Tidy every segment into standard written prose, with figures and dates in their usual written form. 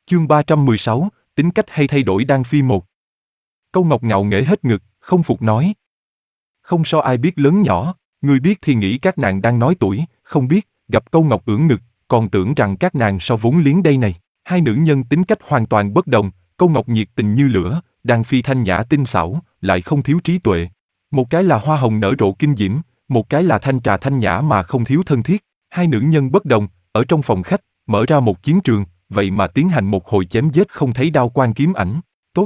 Chương 316, tính cách hay thay đổi Đan Phi 1. Câu Ngọc ngạo nghễ hết ngực, không phục nói. Không so ai biết lớn nhỏ, người biết thì nghĩ các nàng đang nói tuổi, không biết, gặp Câu Ngọc ưỡn ngực, còn tưởng rằng các nàng so vốn liếng đây này. Hai nữ nhân tính cách hoàn toàn bất đồng, Câu Ngọc nhiệt tình như lửa, Đan Phi thanh nhã tinh xảo, lại không thiếu trí tuệ. Một cái là hoa hồng nở rộ kinh diễm, một cái là thanh trà thanh nhã mà không thiếu thân thiết. Hai nữ nhân bất đồng, ở trong phòng khách, mở ra một chiến trường, vậy mà tiến hành một hồi chém giết không thấy đao quang kiếm ảnh.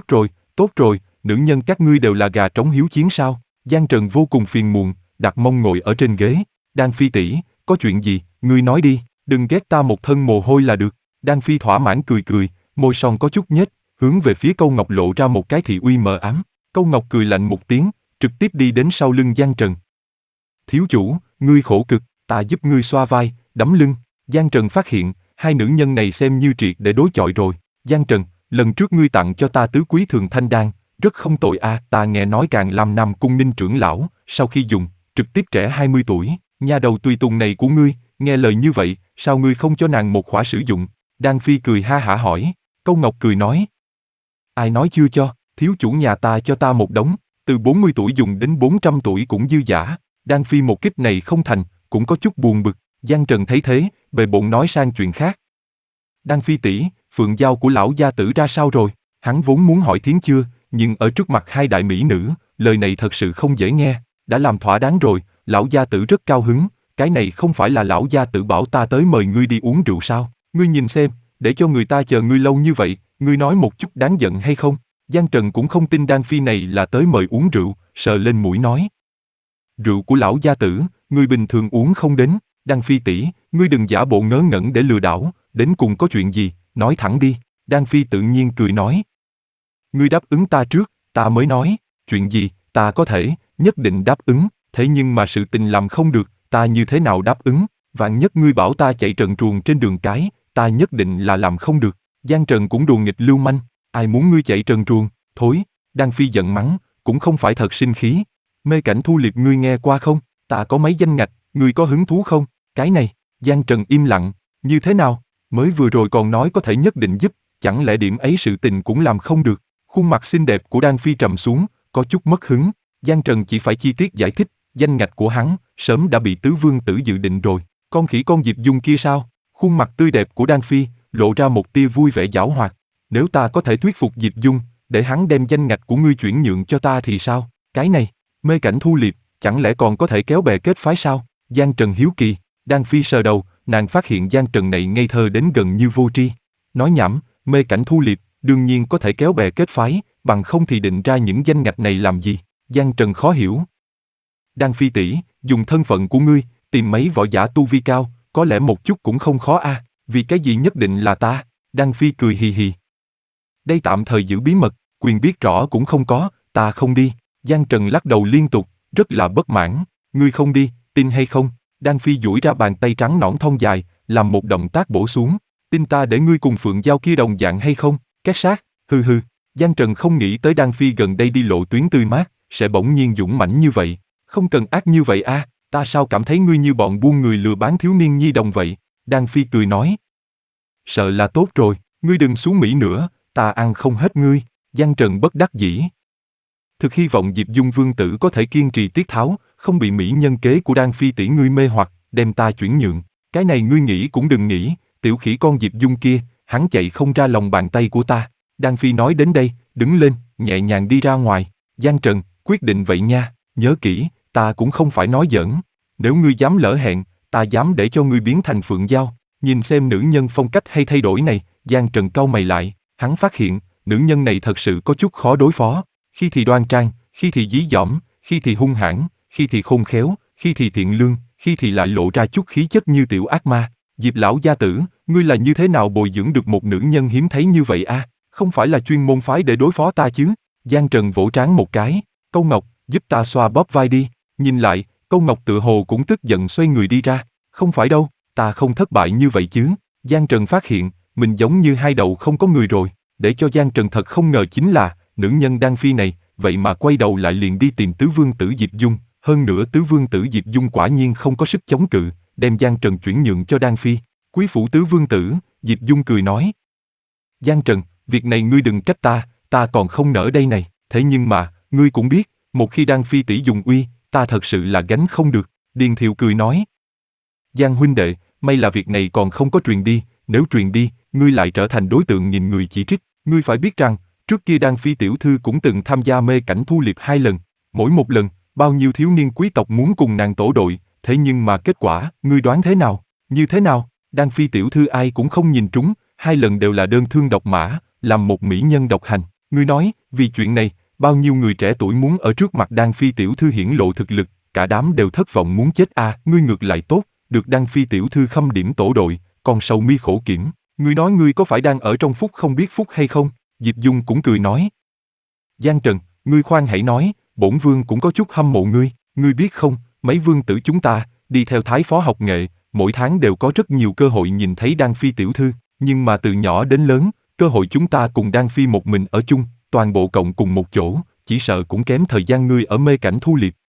Tốt rồi, nữ nhân các ngươi đều là gà trống hiếu chiến sao? Giang Trần vô cùng phiền muộn, đặt mông ngồi ở trên ghế. Đan Phi tỷ, có chuyện gì, ngươi nói đi, đừng ghét ta một thân mồ hôi là được. Đan Phi thỏa mãn cười, môi son có chút nhếch, hướng về phía Câu Ngọc lộ ra một cái thị uy mờ ám. Câu Ngọc cười lạnh một tiếng, trực tiếp đi đến sau lưng Giang Trần. Thiếu chủ, ngươi khổ cực, ta giúp ngươi xoa vai, đấm lưng. Giang Trần phát hiện, hai nữ nhân này xem như triệt để đối chọi rồi. Giang Trần, lần trước ngươi tặng cho ta tứ quý thường thanh đan, rất không tội a. Ta nghe nói Càn Lam Nam cung Ninh trưởng lão, sau khi dùng, trực tiếp trẻ 20 tuổi. Nhà đầu tùy tùng này của ngươi, nghe lời như vậy, sao ngươi không cho nàng một khỏa sử dụng? Đan Phi cười ha hả hỏi. Câu Ngọc cười nói. Ai nói chưa cho, thiếu chủ nhà ta cho ta một đống, từ 40 tuổi dùng đến 400 tuổi cũng dư dả. Đan Phi một kích này không thành, cũng có chút buồn bực. Giang Trần thấy thế, bề bộn nói sang chuyện khác. Đan Phi tỷ, phượng dao của lão gia tử ra sao rồi? Hắn vốn muốn hỏi Thiến Chưa, nhưng ở trước mặt hai đại mỹ nữ, lời này thật sự không dễ nghe. Đã làm thỏa đáng rồi, lão gia tử rất cao hứng. Cái này không phải là lão gia tử bảo ta tới mời ngươi đi uống rượu sao? Ngươi nhìn xem, để cho người ta chờ ngươi lâu như vậy, ngươi nói một chút đáng giận hay không? Giang Trần cũng không tin Đan Phi này là tới mời uống rượu, sờ lên mũi nói. Rượu của lão gia tử, ngươi bình thường uống không đến. Đan Phi tỷ, ngươi đừng giả bộ ngớ ngẩn để lừa đảo, đến cùng có chuyện gì, nói thẳng đi. Đan Phi tự nhiên cười nói. Ngươi đáp ứng ta trước, ta mới nói, chuyện gì, ta có thể, nhất định đáp ứng, thế nhưng mà sự tình làm không được, ta như thế nào đáp ứng, vạn nhất ngươi bảo ta chạy trần truồng trên đường cái, ta nhất định là làm không được. Giang Trần cũng đùa nghịch lưu manh, ai muốn ngươi chạy trần truồng, thối. Đan Phi giận mắng, cũng không phải thật sinh khí. Mê cảnh thu liệp ngươi nghe qua không, ta có mấy danh ngạch, ngươi có hứng thú không? Cái này, Giang Trần im lặng, như thế nào, mới vừa rồi còn nói có thể nhất định giúp, chẳng lẽ điểm ấy sự tình cũng làm không được. Khuôn mặt xinh đẹp của Đan Phi trầm xuống, có chút mất hứng. Giang Trần chỉ phải chi tiết giải thích, danh ngạch của hắn, sớm đã bị tứ vương tử dự định rồi. Con khỉ con Diệp Dung kia sao? Khuôn mặt tươi đẹp của Đan Phi, lộ ra một tia vui vẻ giảo hoạt. Nếu ta có thể thuyết phục Diệp Dung, để hắn đem danh ngạch của ngươi chuyển nhượng cho ta thì sao? Cái này, mê cảnh thu liệp, chẳng lẽ còn có thể kéo bè kết phái sao? Giang Trần hiếu kỳ. Đan Phi sờ đầu, nàng phát hiện Giang Trần này ngây thơ đến gần như vô tri. Nói nhảm, mê cảnh thu liệp, đương nhiên có thể kéo bè kết phái, bằng không thì định ra những danh ngạch này làm gì? Giang Trần khó hiểu. Đan Phi tỷ, dùng thân phận của ngươi, tìm mấy võ giả tu vi cao, có lẽ một chút cũng không khó a. Vì cái gì nhất định là ta? Đan Phi cười hì hì. Đây tạm thời giữ bí mật, quyền biết rõ cũng không có, ta không đi. Giang Trần lắc đầu liên tục, rất là bất mãn. Ngươi không đi, tin hay không? Đan Phi duỗi ra bàn tay trắng nõn thon dài, làm một động tác bổ xuống. Tin ta để ngươi cùng phượng dao kia đồng dạng hay không? Két sát, hừ. Giang Trần không nghĩ tới Đan Phi gần đây đi lộ tuyến tươi mát, sẽ bỗng nhiên dũng mãnh như vậy. Không cần ác như vậy a, ta sao cảm thấy ngươi như bọn buôn người lừa bán thiếu niên nhi đồng vậy? Đan Phi cười nói. Sợ là tốt rồi, ngươi đừng xuống Mỹ nữa, ta ăn không hết ngươi. Giang Trần bất đắc dĩ. Thực hy vọng Diệp Dung vương tử có thể kiên trì tiết tháo, không bị mỹ nhân kế của Đan Phi tỷ ngươi mê hoặc, đem ta chuyển nhượng. Cái này ngươi nghĩ cũng đừng nghĩ, tiểu khỉ con Diệp Dung kia, hắn chạy không ra lòng bàn tay của ta. Đan Phi nói đến đây, đứng lên, nhẹ nhàng đi ra ngoài. Giang Trần, quyết định vậy nha, nhớ kỹ, ta cũng không phải nói giỡn. Nếu ngươi dám lỡ hẹn, ta dám để cho ngươi biến thành phượng dao. Nhìn xem nữ nhân phong cách hay thay đổi này, Giang Trần cau mày lại, hắn phát hiện, nữ nhân này thật sự có chút khó đối phó. Khi thì đoan trang, khi thì dí dỏm, khi thì hung hãn, khi thì khôn khéo, khi thì thiện lương, khi thì lại lộ ra chút khí chất như tiểu ác ma. Diệp lão gia tử, ngươi là như thế nào bồi dưỡng được một nữ nhân hiếm thấy như vậy a? Không phải là chuyên môn phái để đối phó ta chứ? Giang Trần vỗ trán một cái, Câu Ngọc, giúp ta xoa bóp vai đi. Nhìn lại, Câu Ngọc tựa hồ cũng tức giận xoay người đi ra. Không phải đâu, ta không thất bại như vậy chứ. Giang Trần phát hiện, mình giống như hai đầu không có người rồi. Để cho Giang Trần thật không ngờ chính là, nữ nhân Đan Phi này, vậy mà quay đầu lại liền đi tìm tứ vương tử Diệp Dung. Hơn nữa tứ vương tử Diệp Dung quả nhiên không có sức chống cự, đem Giang Trần chuyển nhượng cho Đan Phi. Quý phủ tứ vương tử, Diệp Dung cười nói. Giang Trần, việc này ngươi đừng trách ta còn không nỡ đây này, thế nhưng mà, ngươi cũng biết, một khi Đan Phi tỷ dùng uy, ta thật sự là gánh không được, Điền Thiệu cười nói. Giang huynh đệ, may là việc này còn không có truyền đi, nếu truyền đi, ngươi lại trở thành đối tượng nhìn người chỉ trích, ngươi phải biết rằng, trước kia Đan Phi tiểu thư cũng từng tham gia mê cảnh thu liệp 2 lần, mỗi một lần, bao nhiêu thiếu niên quý tộc muốn cùng nàng tổ đội, thế nhưng mà kết quả, ngươi đoán thế nào? Như thế nào? Đan Phi tiểu thư ai cũng không nhìn trúng, 2 lần đều là đơn thương độc mã, làm một mỹ nhân độc hành. Ngươi nói, vì chuyện này, bao nhiêu người trẻ tuổi muốn ở trước mặt Đan Phi tiểu thư hiển lộ thực lực, cả đám đều thất vọng muốn chết à, ngươi ngược lại tốt, được Đan Phi tiểu thư khâm điểm tổ đội, còn sầu mi khổ kiểm. Ngươi nói ngươi có phải đang ở trong phúc không biết phúc hay không? Diệp Dung cũng cười nói. Giang Trần, ngươi khoan hãy nói, bổn vương cũng có chút hâm mộ ngươi, ngươi biết không, mấy vương tử chúng ta, đi theo thái phó học nghệ, mỗi tháng đều có rất nhiều cơ hội nhìn thấy Đan Phi tiểu thư, nhưng mà từ nhỏ đến lớn, cơ hội chúng ta cùng Đan Phi một mình ở chung, toàn bộ cộng cùng một chỗ, chỉ sợ cũng kém thời gian ngươi ở mê cảnh thu liệp.